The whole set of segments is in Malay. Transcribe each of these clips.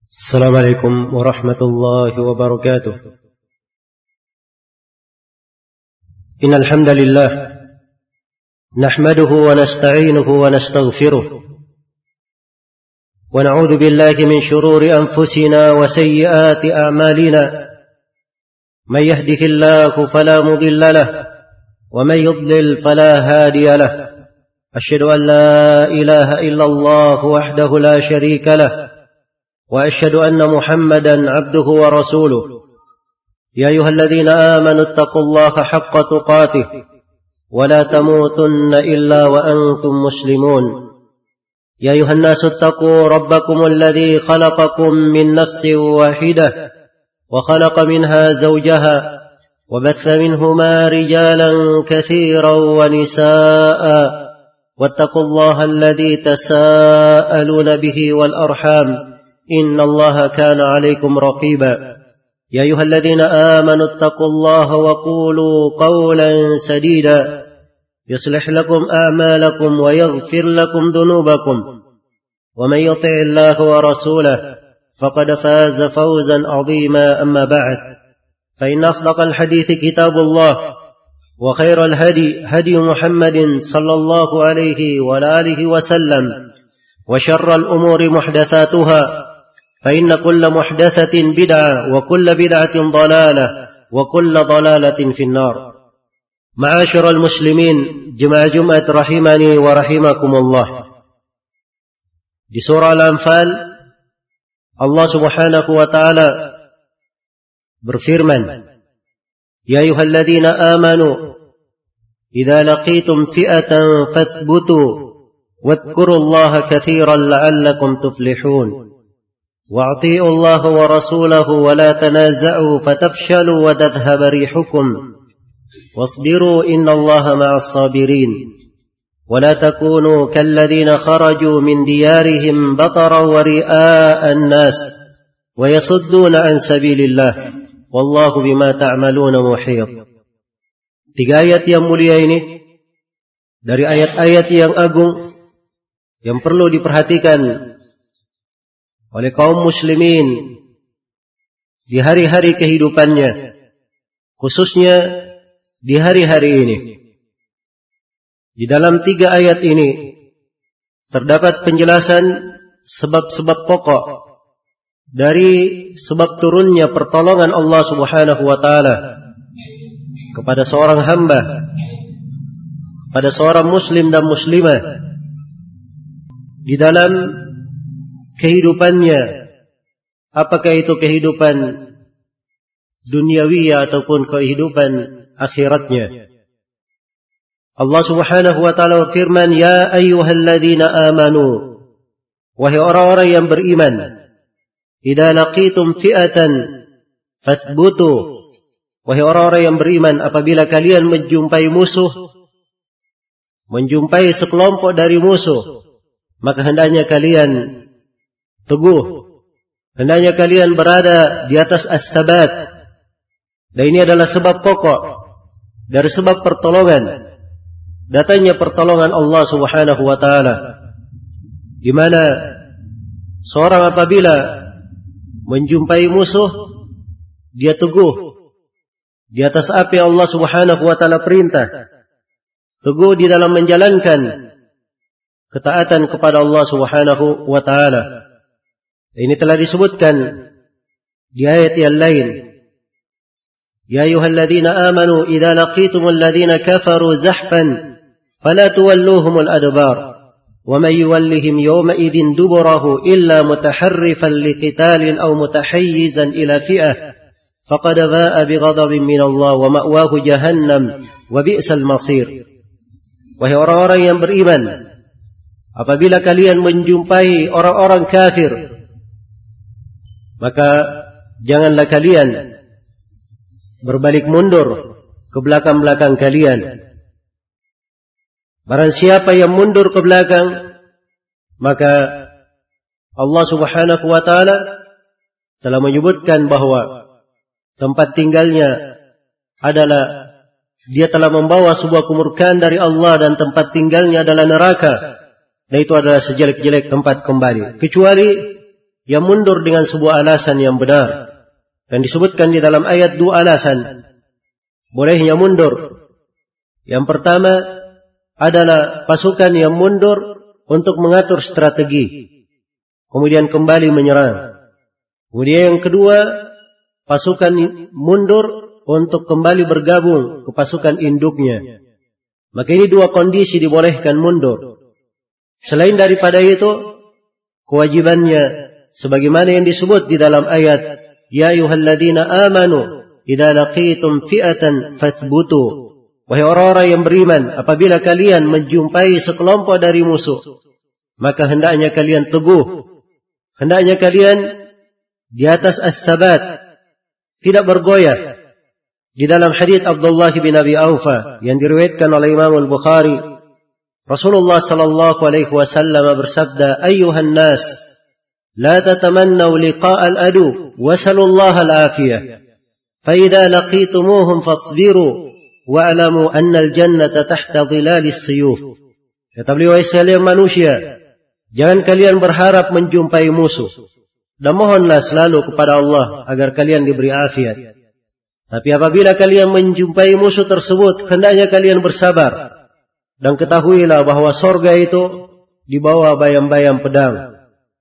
السلام عليكم ورحمة الله وبركاته. إن الحمد لله نحمده ونستعينه ونستغفره ونعوذ بالله من شرور أنفسنا وسيئات أعمالنا. من يهده الله فلا مضل له ومن يضلل فلا هادي له. أشهد أن لا إله إلا الله وحده لا شريك له وأشهد أن محمدا عبده ورسوله. يا أيها الذين آمنوا اتقوا الله حق تقاته ولا تموتن إلا وأنتم مسلمون. يا أيها الناس اتقوا ربكم الذي خلقكم من نفس واحدة وخلق منها زوجها وبث منهما رجالا كثيرا ونساء واتقوا الله الذي تساءلون به والأرحام إن الله كان عليكم رقيبا. يا أيها الذين آمنوا اتقوا الله وقولوا قولا سديدا يصلح لكم أعمالكم ويغفر لكم ذنوبكم ومن يطع الله ورسوله فقد فاز فوزا عظيما. أما بعد فإن أصدق الحديث كتاب الله وخير الهدي هدي محمد صلى الله عليه وآله وسلم وشر الأمور محدثاتها فإن كل محدثة بدعة وكل بدعة ضلالة وكل ضلالة في النار. معاشر المسلمين jemaah Jumat rahimani wa rahimakumullah. Di surah Al-Anfal Allah Subhanahu wa taala berfirman, Ya ayyuhalladzina amanu idza laqitum fi'atan fathbutu wadhkurullaha katsiran la'allakum tuflihun. وَأَطِيعُوا اللَّهَ وَرَسُولَهُ وَلَا تَنَازَعُوا فَتَفْشَلُوا وَتَذْهَبَ رِيحُكُمْ وَاصْبِرُوا إِنَّ اللَّهَ مَعَ الصَّابِرِينَ وَلَا تَكُونُوا كَالَّذِينَ خَرَجُوا مِنْ دِيَارِهِمْ بَطَرًا وَرِئَاءَ النَّاسِ وَيَصُدُّونَ عَنْ سَبِيلِ اللَّهِ وَاللَّهُ بِمَا تَعْمَلُونَ مُحِيطٌ. 3 ayat yang mulia ini dari ayat-ayat yang agung yang perlu diperhatikan oleh kaum muslimin di hari-hari kehidupannya, khususnya di hari-hari ini. Di dalam 3 ayat ini terdapat penjelasan sebab-sebab pokok dari sebab turunnya pertolongan Allah Subhanahu wa taala kepada seorang hamba, pada seorang muslim dan muslimah di dalam kehidupannya, apakah itu kehidupan duniawi ataupun kehidupan akhiratnya. Allah Subhanahu wa taala berfirman, Ya ayyuhalladzina amanu, wahai orang-orang yang beriman, idza laqitum fi'atan fathbutu, wahai orang-orang yang beriman, apabila kalian menjumpai musuh, menjumpai sekelompok dari musuh, maka hendaknya kalian teguh, hendaknya kalian berada di atas as-sabat. Dan ini adalah sebab pokok dari sebab pertolongan, datangnya pertolongan Allah Subhanahu wa taala, di mana seorang apabila menjumpai musuh, dia teguh di atas apa yang Allah Subhanahu wa taala perintah, teguh di dalam menjalankan ketaatan kepada Allah Subhanahu wa taala. Ini telah disebutkan di ayat yang lain. Ya ayyuhalladzina amanu idza laqitumul ladzina kafaru zahfan fala tuwalluhumul adbar wa may yuwallihim yawma idzin duburahu illa mutaharrifan liqitalin aw mutahayyizan ila fi'ah faqad ba'a bighadabin min Allah wa ma'wahu jahannam wa bi'sal masir. Wahai orang-orang yang beriman, apabila kalian menjumpai orang-orang kafir, maka janganlah kalian berbalik mundur ke belakang-belakang kalian. Barang siapa yang mundur ke belakang, maka Allah Subhanahu wa taala telah menyebutkan bahwa tempat tinggalnya adalah dia telah membawa sebuah kemurkaan dari Allah dan tempat tinggalnya adalah neraka. Dan itu adalah sejelek-jelek tempat kembali. Kecuali yang mundur dengan sebuah alasan yang benar. Dan disebutkan di dalam ayat 2 alasan bolehnya mundur. Yang pertama adalah pasukan yang mundur untuk mengatur strategi, kemudian kembali menyerang. Kemudian yang kedua, pasukan mundur untuk kembali bergabung ke pasukan induknya. Maka ini 2 kondisi dibolehkan mundur. Selain daripada itu, kewajibannya sebagaimana yang disebut di dalam ayat, Ya ayyuhalladzina amanu idza laqitum fi'atan fathbutu. Wahai orang-orang yang beriman, apabila kalian menjumpai sekelompok dari musuh, maka hendaknya kalian teguh. Hendaknya kalian di atas as-sabat, tidak bergoyah. Di dalam hadits Abdullah bin Abi Aufa yang diriwayatkan oleh Imam Al-Bukhari, Rasulullah sallallahu alaihi wasallam bersabda, Ayyuhan nas, la tatamannaw liqa'a al-adu, wasallallahu al-afiyah. Fa idza laqitumuhum fasbiru wa'lamu anna al-jannata tahta dhilalis suyuf. Kata beliau, wahai sekalian manusia, jangan kalian berharap menjumpai musuh, dan mohonlah selalu kepada Allah agar kalian diberi afiat. Tapi apabila kalian menjumpai musuh tersebut, hendaknya kalian bersabar. Dan ketahuilah bahwa sorga itu di bawah bayang-bayang pedang.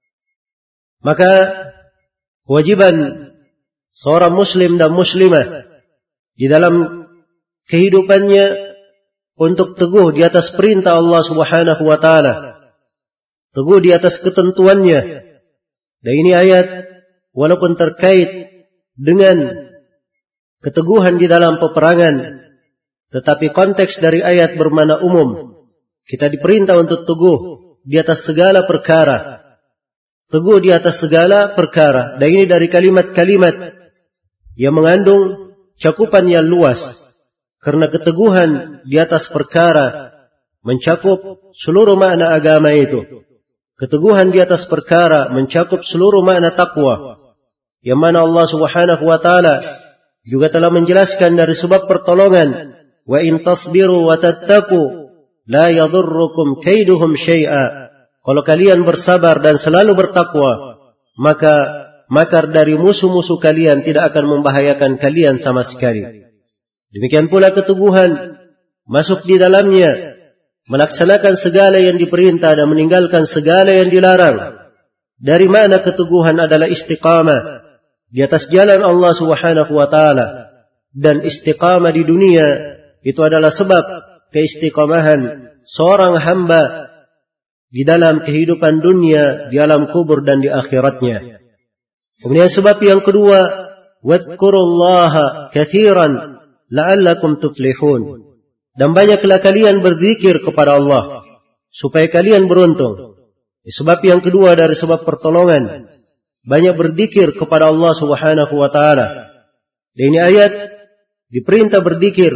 Maka kewajiban seorang muslim dan muslimah di dalam kehidupannya untuk teguh di atas perintah Allah Subhanahu wa taala, teguh di atas ketentuannya. Dan ini ayat walaupun terkait dengan keteguhan di dalam peperangan, tetapi konteks dari ayat bermakna umum. Kita diperintah untuk teguh di atas segala perkara. Teguh di atas segala perkara. Dan ini dari kalimat-kalimat yang mengandung cakupan yang luas. Karena keteguhan di atas perkara mencakup seluruh makna agama itu. Keteguhan di atas perkara mencakup seluruh makna takwa. Yang mana Allah Subhanahu wa taala juga telah menjelaskan dari sebab pertolongan, wa in tasbiru wa tattaqu la yadhurrukum kaiduhum syai'a. Kalau kalian bersabar dan selalu bertakwa, maka makar dari musuh-musuh kalian tidak akan membahayakan kalian sama sekali. Demikian pula keteguhan masuk di dalamnya melaksanakan segala yang diperintah dan meninggalkan segala yang dilarang. Dari mana keteguhan adalah istiqamah di atas jalan Allah Subhanahu wa taala, dan istiqamah di dunia itu adalah sebab keistiqamahan seorang hamba di dalam kehidupan dunia, di alam kubur dan di akhiratnya. Kemudian sebab yang kedua, wadhkurullaha katsiran la'allakum tuflihun. Dan banyaklah kalian berzikir kepada Allah supaya kalian beruntung. Sebab yang kedua dari sebab pertolongan, banyak berzikir kepada Allah Subhanahu wa taala. Dan ini ayat diperintah berzikir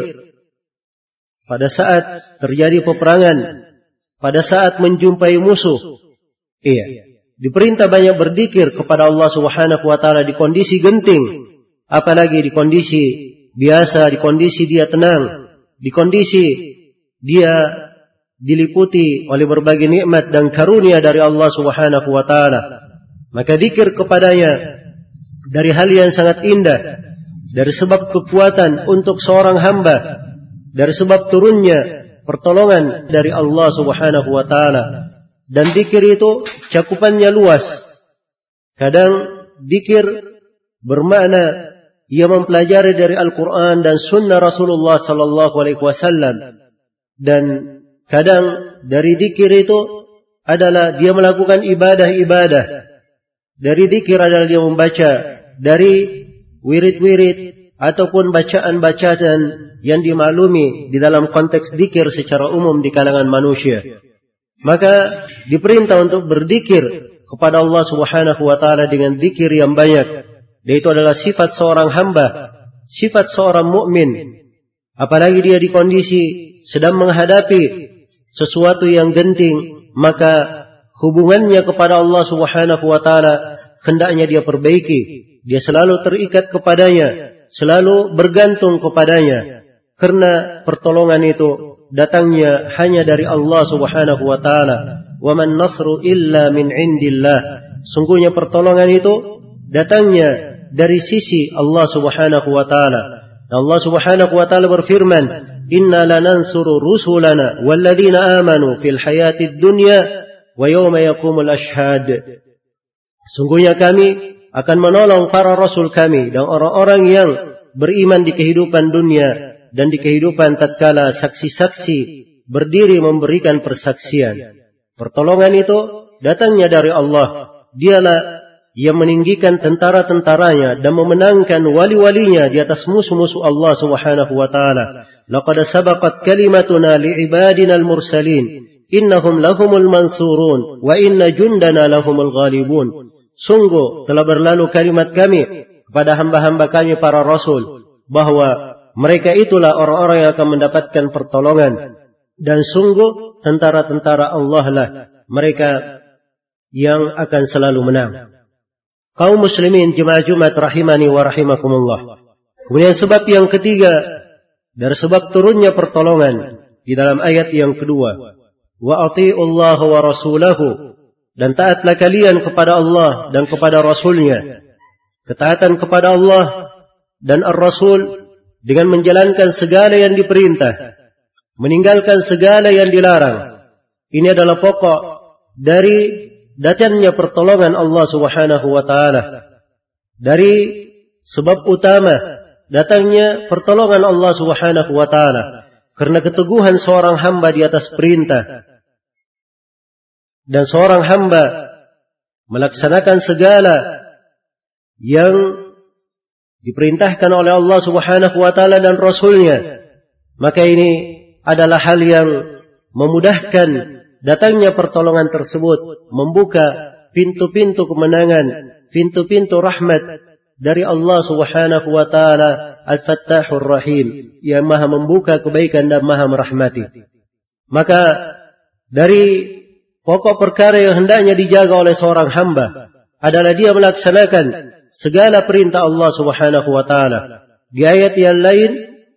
pada saat terjadi peperangan, pada saat menjumpai musuh. Iya, diperintah banyak berzikir kepada Allah Subhanahu wa taala di kondisi genting, apalagi di kondisi biasa, di kondisi dia tenang, di kondisi dia diliputi oleh berbagai nikmat dan karunia dari Allah Subhanahu wa taala. Maka zikir kepadanya dari hal yang sangat indah, dari sebab kekuatan untuk seorang hamba, dari sebab turunnya pertolongan dari Allah Subhanahu wa taala. Dan zikir itu cakupannya luas. Kadang zikir bermakna ia mempelajari dari Al-Quran dan Sunnah Rasulullah sallallahu alaihi wasallam. Dan kadang dari zikir itu adalah dia melakukan ibadah-ibadah. Dari zikir adalah dia membaca dari wirid-wirid ataupun bacaan-bacaan yang dimaklumi di dalam konteks zikir secara umum di kalangan manusia. Maka diperintah untuk berzikir kepada Allah Subhanahu wa taala dengan zikir yang banyak. Dan itu adalah sifat seorang hamba, sifat seorang mukmin. Apalagi dia di kondisi sedang menghadapi sesuatu yang genting, maka hubungannya kepada Allah Subhanahu wa taala hendaknya dia perbaiki. Dia selalu terikat kepadanya, selalu bergantung kepadanya. Karena pertolongan itu datangnya hanya dari Allah Subhanahu wa taala. Wa man nasru illa min indillah. Sungguhnya pertolongan itu datangnya dari sisi Allah Subhanahu wa taala. Allah Subhanahu wa taala berfirman, "Inna lanansuru rusulana walladzina amanu fil hayatid dunya wa yawma yaqumul ashhad." Sungguhnya kami akan menolong para rasul kami dan orang-orang yang beriman di kehidupan dunia dan di kehidupan tatkala saksi-saksi berdiri memberikan persaksian. Pertolongan itu datangnya dari Allah. Dialah yang meninggikan tentara-tentaranya dan memenangkan wali-walinya di atas musuh-musuh Allah Subhanahu wa taala. Laqad sabaqat kalimatuna li'ibadina al-mursalin innahum lahumul mansurun wa inna jundana lahumul ghalibun. Sungguh telah berlalu kalimat kami kepada hamba-hamba kami para rasul bahwa mereka itulah orang-orang yang akan mendapatkan pertolongan, dan sungguh tentara-tentara Allah lah mereka yang akan selalu menang. Kaum muslimin jemaah Jumat rahimani wa rahimakumullah. Kemudian sebab yang ketiga dari sebab turunnya pertolongan di dalam ayat yang kedua, wa atiullaha wa rasulahu, dan taatlah kalian kepada Allah dan kepada Rasulnya. Ketaatan kepada Allah dan Ar-Rasul dengan menjalankan segala yang diperintah, meninggalkan segala yang dilarang. Ini adalah pokok dari datangnya pertolongan Allah Subhanahu wa taala. Dari sebab utama datangnya pertolongan Allah Subhanahu wa taala karena keteguhan seorang hamba di atas perintah, dan seorang hamba melaksanakan segala yang diperintahkan oleh Allah Subhanahu wa taala dan Rasulnya, maka ini adalah hal yang memudahkan datangnya pertolongan tersebut, membuka pintu-pintu kemenangan, pintu-pintu rahmat dari Allah Subhanahu wa taala Al-Fattahur Rahim, yang Maha membuka kebaikan dan Maha merahmati. Maka dari pokok perkara yang hendaknya dijaga oleh seorang hamba adalah dia melaksanakan segala perintah Allah Subhanahu wa taala. Di ayat yang lain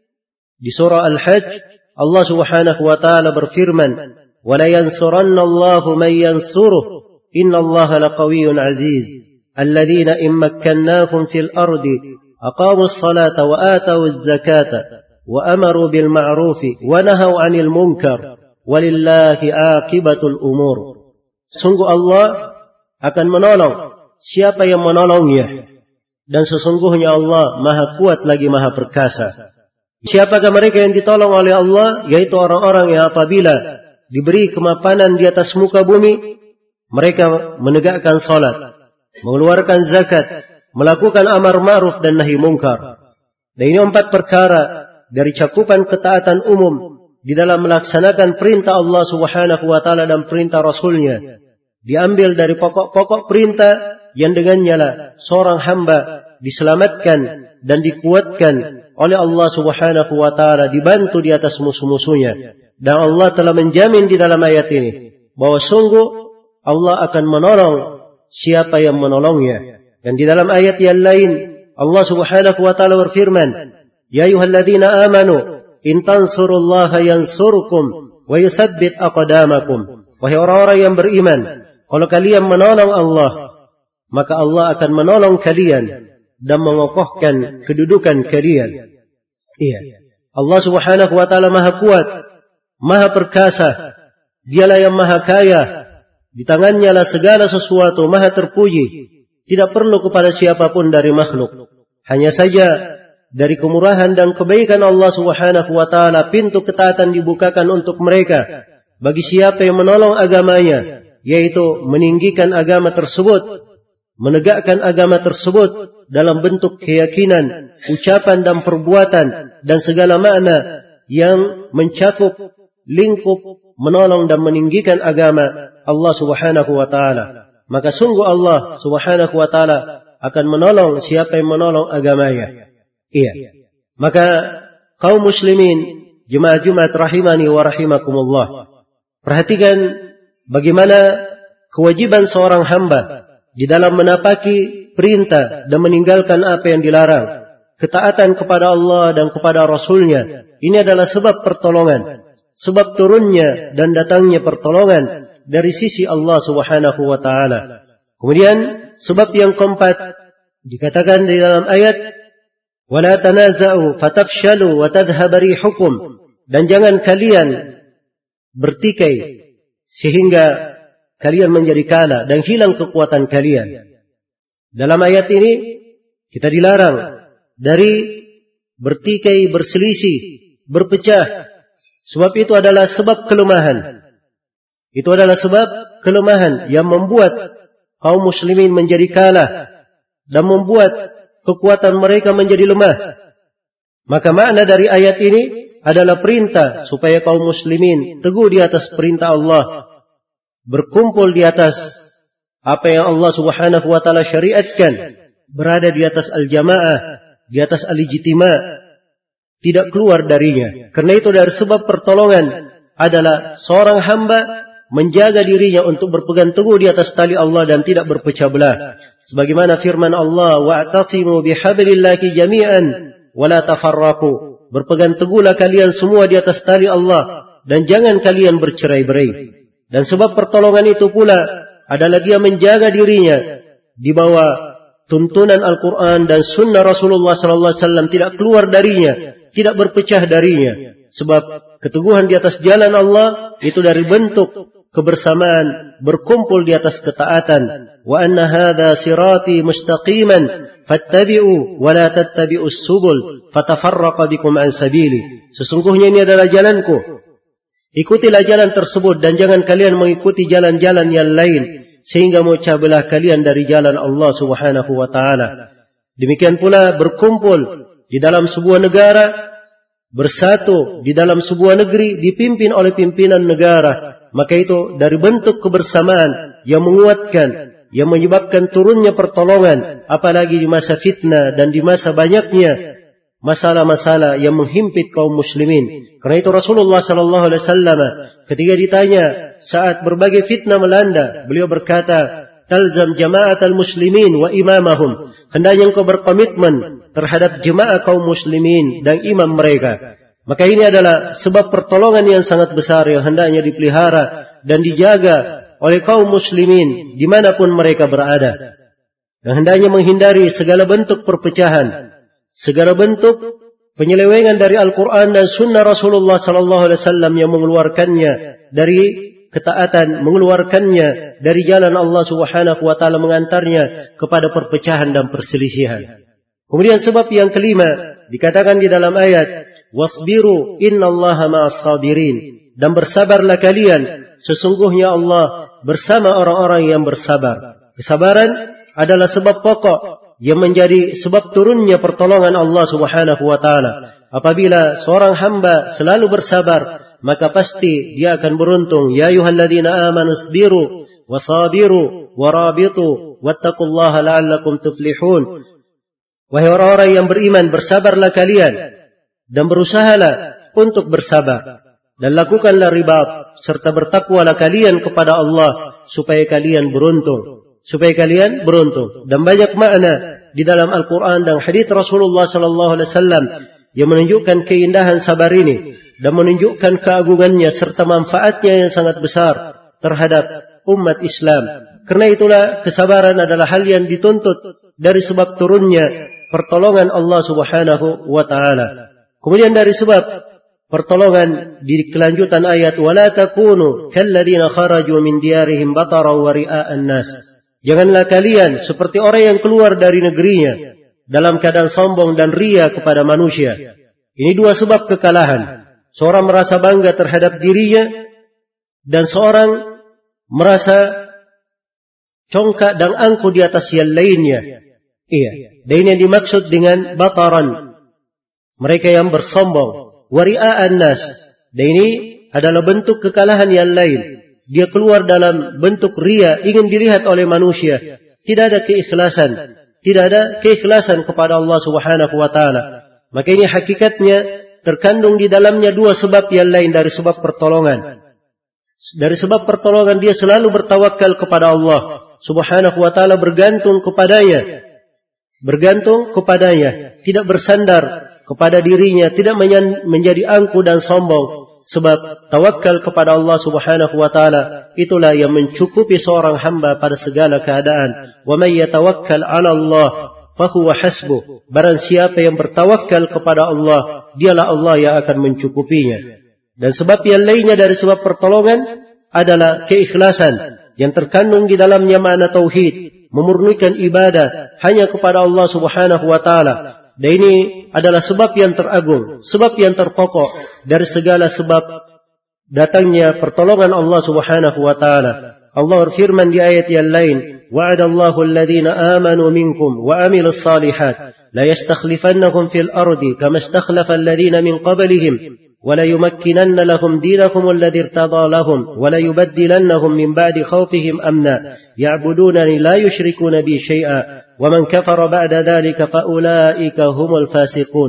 di surah Al-Hajj, Allah Subhanahu wa taala berfirman, "Wa la yansurannallahu man yansuruh, innallaha laqawiyyun 'aziz. Alladzina in makkannahum fil ardi aqamus salata wa atawuz zakata wa amaru bil ma'rufi wa nahaw 'anil munkar. Walillahi aqibatul umur." Sungguh Allah akan menolong siapa yang menolongnya, dan sesungguhnya Allah Maha kuat lagi Maha perkasa. Siapakah mereka yang ditolong oleh Allah? Yaitu orang-orang yang apabila diberi kemapanan di atas muka bumi, mereka menegakkan salat, mengeluarkan zakat, melakukan amar ma'ruf dan nahi mungkar. Dan ini 4 perkara dari cakupan ketaatan umum di dalam melaksanakan perintah Allah Subhanahu wa taala dan perintah Rasulnya. Diambil dari pokok-pokok perintah yang dengannya lah seorang hamba diselamatkan dan dikuatkan oleh Allah Subhanahu wa taala, dibantu di atas musuh-musuhnya. Dan Allah telah menjamin di dalam ayat ini bahwa sungguh Allah akan menolong siapa yang menolongnya. Dan di dalam ayat yang lain Allah Subhanahu wa taala berfirman, "Ya ayyuhalladzina amanu in tansurullaha yansurkum wa yuthabbit aqdamakum." Wahai orang-orang yang beriman, kalau kalian menolong Allah, maka Allah akan menolong kalian dan mengokohkan kedudukan kalian. Iya. Allah Subhanahu wa taala Maha kuat, Maha perkasa. Dialah yang Maha kaya. Di tangannya lah segala sesuatu, Maha terpuji. Tidak perlu kepada siapapun dari makhluk. Hanya saja dari kemurahan dan kebaikan Allah Subhanahu wa taala pintu ketaatan dibukakan untuk mereka bagi siapa yang menolong agamanya, yaitu meninggikan agama tersebut, menegakkan agama tersebut dalam bentuk keyakinan, ucapan dan perbuatan dan segala makna yang mencakup lingkup menolong dan meninggikan agama Allah Subhanahu wa taala. Maka sungguh Allah Subhanahu wa taala akan menolong siapa yang menolong agamanya. Iya. Maka kaum muslimin jemaah Jumat rahimani wa rahimakumullah, perhatikan bagaimana kewajiban seorang hamba di dalam menapaki perintah dan meninggalkan apa yang dilarang. Ketaatan kepada Allah dan kepada Rasulnya, ini adalah sebab pertolongan, sebab turunnya dan datangnya pertolongan dari sisi Allah Subhanahu wa taala. Kemudian sebab yang keempat dikatakan di dalam ayat, wala tanaza'u fatafshalu wa tadhhab rihukum, dan jangan kalian bertikai sehingga kalian menjadi kalah dan hilang kekuatan kalian. Dalam ayat ini kita dilarang dari bertikai, berselisih, berpecah, sebab itu adalah sebab kelemahan. Itu adalah sebab kelemahan yang membuat kaum muslimin menjadi kalah dan membuat kekuatan mereka menjadi lemah. Maka makna dari ayat ini adalah perintah supaya kaum muslimin teguh di atas perintah Allah, berkumpul di atas apa yang Allah Subhanahu wa taala syariatkan, berada di atas al-jamaah, di atas al-ijtima', tidak keluar darinya. Karena itu dari sebab pertolongan adalah seorang hamba menjaga dirinya untuk berpegang teguh di atas tali Allah dan tidak berpecah belah. Sebagaimana firman Allah, wa'tasimu bihablillahi jami'an wa la tafarraqu. Berpegang teguhlah kalian semua di atas tali Allah dan jangan kalian bercerai-berai. Dan sebab pertolongan itu pula adalah dia menjaga dirinya di bawah tuntunan Al-Quran dan sunnah Rasulullah SAW, tidak keluar darinya, tidak berpecah darinya. Sebab keteguhan di atas jalan Allah itu dari bentuk kebersamaan, berkumpul di atas ketaatan. Wa anna hadha sirati mustaqiman fattabi'u wa la tattabi'us subul fatafarraqa bikum an sabili. Sesungguhnya ini adalah jalanku, ikutilah jalan tersebut dan jangan kalian mengikuti jalan-jalan yang lain sehingga memecah belah kalian dari jalan Allah Subhanahu wa taala. Demikian pula berkumpul di dalam sebuah negara, bersatu di dalam sebuah negeri dipimpin oleh pimpinan negara, maka itu dari bentuk kebersamaan yang menguatkan, yang menyebabkan turunnya pertolongan, apalagi di masa fitnah dan di masa banyaknya masalah-masalah yang menghimpit kaum muslimin. Karena itu Rasulullah sallallahu alaihi wasallam ketika ditanya saat berbagai fitnah melanda, beliau berkata, "Talzam jama'atal muslimin wa imamahum." Hendaknya engkau berkomitmen terhadap jemaah kaum muslimin dan imam mereka. Maka ini adalah sebab pertolongan yang sangat besar yang hendaknya dipelihara dan dijaga oleh kaum muslimin dimanapun mereka berada. Dan hendaknya menghindari segala bentuk perpecahan, segala bentuk penyelewengan dari Al-Quran dan Sunnah Rasulullah SAW yang mengeluarkannya dari ketaatan, mengeluarkannya dari jalan Allah Subhanahu wa taala, mengantarnya kepada perpecahan dan perselisihan. Kemudian sebab yang kelima dikatakan di dalam ayat, wasbiru innallaha ma'as sabirin, dan bersabarlah kalian, sesungguhnya Allah bersama orang-orang yang bersabar. Kesabaran adalah sebab pokok yang menjadi sebab turunnya pertolongan Allah Subhanahu wa taala. Apabila seorang hamba selalu bersabar, maka pasti dia akan beruntung. Ya ayyuhalladzina amanu isbiru wasabiru warabitu wattaqullaha la'allakum tuflihun. Wahai orang-orang yang beriman, bersabarlah kalian dan berusahalah untuk bersabar, dan lakukanlah ribat serta bertakwalah kalian kepada Allah supaya kalian beruntung. Supaya kalian beruntung. Dan banyak makna di dalam Al-Quran dan hadits Rasulullah SAW yang menunjukkan keindahan sabar ini dan menunjukkan keagungannya serta manfaatnya yang sangat besar terhadap umat Islam. Karena itulah kesabaran adalah hal yang dituntut dari sebab turunnya pertolongan Allah Subhanahu wa taala. Kemudian dari sebab pertolongan di kelanjutan ayat, wala takunu kalladzina kharaju min diyarihim bataran wa ria'an nas. Janganlah kalian seperti orang yang keluar dari negerinya dalam keadaan sombong dan ria kepada manusia. Ini dua sebab kekalahan. Seorang merasa bangga terhadap dirinya dan seorang merasa congkak dan angkuh di atas yang lainnya. Iya, dan ini yang dimaksud dengan bataran, mereka yang bersombong. Wari'a'an nas, dan ini adalah bentuk kekalahan yang lain. Dia keluar dalam bentuk ria, ingin dilihat oleh manusia. Tidak ada keikhlasan, tidak ada keikhlasan kepada Allah Subhanahu wa taala. Maka ini hakikatnya terkandung di dalamnya dua sebab yang lain dari sebab pertolongan. Dari sebab pertolongan dia selalu bertawakal kepada Allah Subhanahu wa taala, bergantung kepadanya. Bergantung kepadanya, tidak bersandar kepada dirinya, tidak menjadi angkuh dan sombong. Sebab tawakal kepada Allah Subhanahu wa taala itulah yang mencukupi seorang hamba pada segala keadaan. Wa may yatawakkal 'ala Allah fahuwa hasbuh. Barang siapa yang bertawakal kepada Allah, dialah Allah yang akan mencukupinya. Dan sebab yang lainnya dari sebab pertolongan adalah keikhlasan yang terkandung di dalamnya makna tauhid, memurnikan ibadah hanya kepada Allah Subhanahu wa taala. Dan ini adalah sebab yang teragung, sebab yang terpokok dari segala sebab datangnya pertolongan Allah Subhanahu wa taala. Allah berfirman di ayat yang lain, wa'adallahu alladhina amanu minkum wa amilus salihat la yastakhlifannahum fil ardi kama istakhlafa alladhina min qablihim wa la yumakkinanna lahum dinakum alladhi irtada lahum wa la yubaddilannahum min ba'di khawfihim amna ya'budunani la yushrikuna bi syai'a ومن كفر بعد ذلك فأولئك هم الفاسقون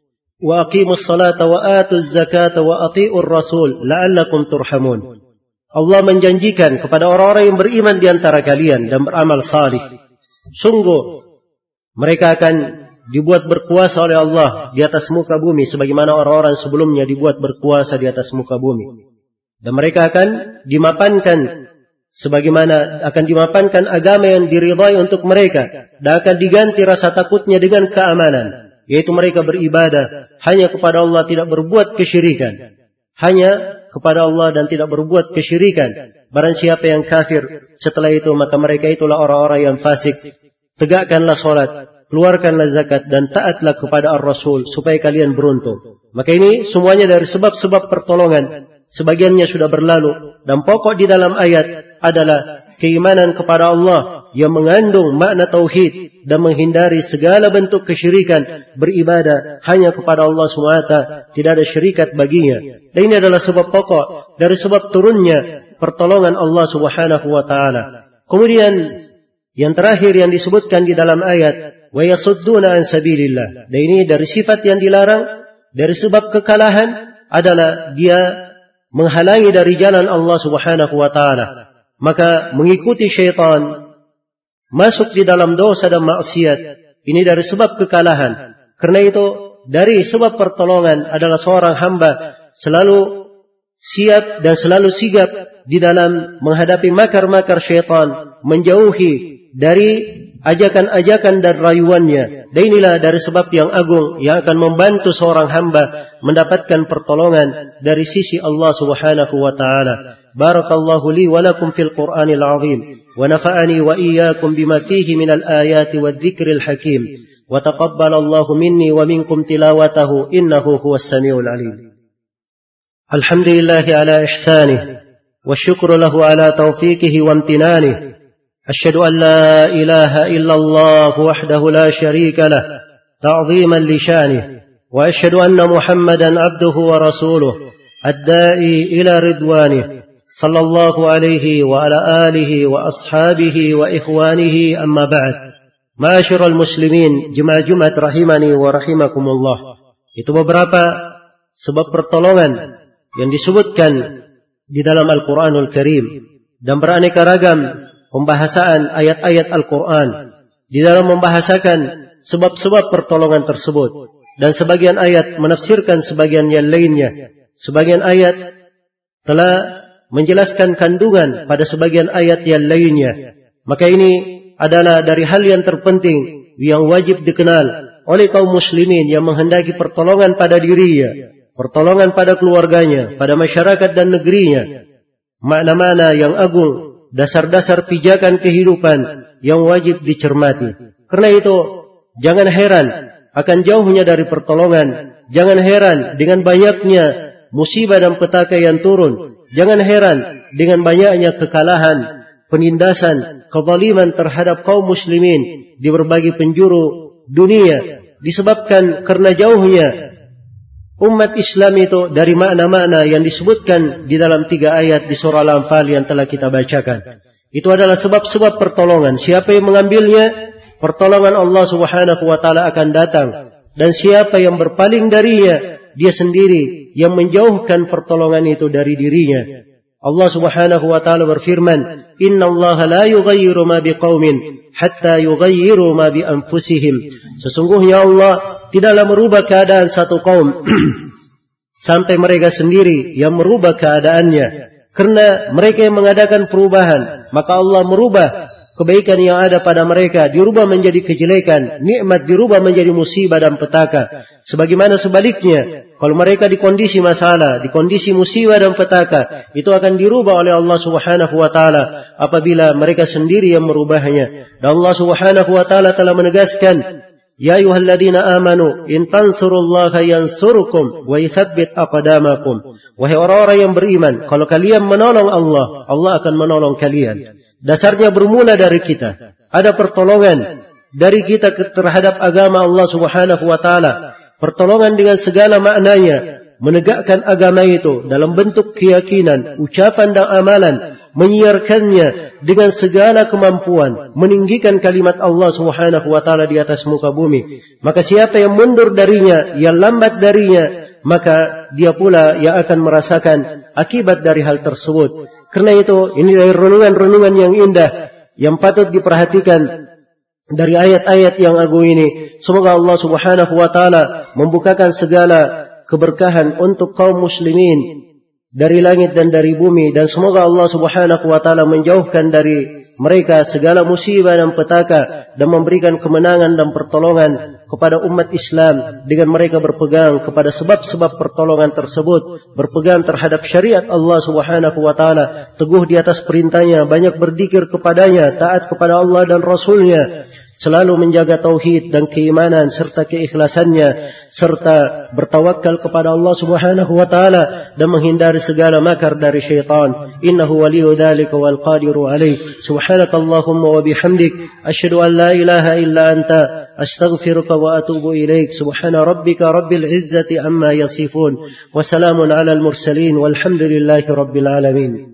وأقيموا الصلاة وآتوا الزكاة وأطيعوا الرسول لعلكم ترحمون. Allah menjanjikan kepada orang-orang yang beriman di antara kalian dan beramal salih, sungguh mereka akan dibuat berkuasa oleh Allah di atas muka bumi sebagaimana orang-orang sebelumnya dibuat berkuasa di atas muka bumi. Dan mereka akan dimapankan sebagaimana akan dimapankan agama yang diridhai untuk mereka, dan akan diganti rasa takutnya dengan keamanan, yaitu mereka beribadah hanya kepada Allah, tidak berbuat kesyirikan, hanya kepada Allah dan tidak berbuat kesyirikan. Barang siapa yang kafir setelah itu, maka mereka itulah orang-orang yang fasik. Tegakkanlah salat, keluarkanlah zakat, dan taatlah kepada Ar-Rasul supaya kalian beruntung. Maka ini semuanya dari sebab-sebab pertolongan. Sebagiannya sudah berlalu, dan pokok di dalam ayat adalah keimanan kepada Allah yang mengandung makna tauhid dan menghindari segala bentuk kesyirikan, beribadah hanya kepada Allah SWT, tidak ada syirikat baginya. Dan ini adalah sebab pokok dari sebab turunnya pertolongan Allah Subhanahu wa taala. Kemudian yang terakhir yang disebutkan di dalam ayat, wa yasudduna an sabilillah. Dan ini dari sifat yang dilarang, dari sebab kekalahan adalah dia menghalangi dari jalan Allah Subhanahu wa taala. Maka mengikuti syaitan, masuk di dalam dosa dan maksiat, ini dari sebab kekalahan. Karena itu dari sebab pertolongan adalah seorang hamba selalu siap dan selalu sigap di dalam menghadapi makar-makar syaitan, menjauhi dari ajakan-ajakan dan rayuannya. Dan inilah dari sebab yang agung yang akan membantu seorang hamba mendapatkan pertolongan dari sisi Allah Subhanahu wa taala. Barakallahu li wa lakum fil Qur'anil azim wa nafa'ani wa iyyakum bima fihi minal ayati wadh-dhikril hakim wa taqabbalallahu minni wa minkum tilawatahu innahu huwas samiul alim. Alhamdulillahi ala ihsanihi wa syukru lahu ala taufiqihi wa amtinanihi. أشهد أن لا إله إلا الله وحده لا شريك له تعظيما لشانه وأشهد أن محمدا عبده ورسوله الداعي إلى رضوانه صلى الله عليه وعلى آله وأصحابه وإخوانه أما بعد. معاشر المسلمين jemaah rahimani wa rahimakumullah. Itu beberapa sebab pertolongan yang disebutkan di dalam Al-Quranul Karim dan beraneka ragam pembahasan ayat-ayat Al-Quran di dalam membahasakan sebab-sebab pertolongan tersebut. Dan sebagian ayat menafsirkan sebagian yang lainnya. Sebagian ayat telah menjelaskan kandungan pada sebagian ayat yang lainnya. Maka ini adalah dari hal yang terpenting yang wajib dikenal oleh kaum muslimin yang menghendaki pertolongan pada dirinya, pertolongan pada keluarganya, pada masyarakat dan negerinya. Makna-makna yang agung, dasar-dasar pijakan kehidupan yang wajib dicermati. Karena itu, jangan heran akan jauhnya dari pertolongan. Jangan heran dengan banyaknya musibah dan petaka yang turun. Jangan heran dengan banyaknya kekalahan, penindasan, kezaliman terhadap kaum muslimin di berbagai penjuru dunia. Disebabkan karena jauhnya umat Islam itu dari makna-makna yang disebutkan di dalam 3 ayat di surah Al-Anfal yang telah kita bacakan. Itu adalah sebab-sebab pertolongan. Siapa yang mengambilnya, pertolongan Allah Subhanahu wa taala akan datang. Dan siapa yang berpaling darinya, dia sendiri yang menjauhkan pertolongan itu dari dirinya. Allah Subhanahu wa taala berfirman, "Innallaha la yughayyiru ma biqaumin hatta yughayyiru ma bi anfusihim." Sesungguhnya Allah tidaklah merubah keadaan satu kaum sampai mereka sendiri yang merubah keadaannya. Karena mereka yang mengadakan perubahan, maka Allah merubah kebaikan yang ada pada mereka, dirubah menjadi kejelekan, nikmat dirubah menjadi musibah dan petaka. Sebagaimana sebaliknya, kalau mereka di kondisi masalah, di kondisi musibah dan petaka, itu akan dirubah oleh Allah Subhanahu wa taala apabila mereka sendiri yang merubahnya. Dan Allah Subhanahu wa taala telah menegaskan, ya ayyuhalladzina amanu in tansurullaha yansurkum wa yuthabbit aqdamakum. Wahai orang-orang yang beriman, kalau kalian menolong Allah, Allah akan menolong kalian. Dasarnya bermula dari kita. Ada pertolongan dari kita terhadap agama Allah Subhanahu wa taala. Pertolongan dengan segala maknanya, menegakkan agama itu dalam bentuk keyakinan, ucapan dan amalan, menyiarkannya dengan segala kemampuan, meninggikan kalimat Allah Subhanahu wa taala di atas muka bumi. Maka siapa yang mundur darinya, yang lambat darinya, maka dia pula yang akan merasakan akibat dari hal tersebut. Karena itu, ini dari renungan-renungan yang indah yang patut diperhatikan dari ayat-ayat yang agung ini. Semoga Allah Subhanahu wa taala membukakan segala keberkahan untuk kaum muslimin dari langit dan dari bumi, dan semoga Allah Subhanahu wa taala menjauhkan dari mereka segala musibah dan petaka dan memberikan kemenangan dan pertolongan kepada umat Islam dengan mereka berpegang kepada sebab-sebab pertolongan tersebut, berpegang terhadap syariat Allah Subhanahu wa taala, teguh di atas perintahnya, banyak berzikir kepadanya, taat kepada Allah dan Rasulnya, selalu menjaga tauhid dan keimanan serta keikhlasannya, serta bertawakal kepada Allah Subhanahu wa taala dan menghindari segala makar dari syaitan. Innahu waliyyu dzalika wal qadiru alaih. Subhanakallahumma wa bihamdik asyhadu an la ilaha illa anta astaghfiruka wa atubu ilaik. Subhana rabbika rabbil izzati amma yasifun wa salamun alal mursalin walhamdulillahi rabbil alamin.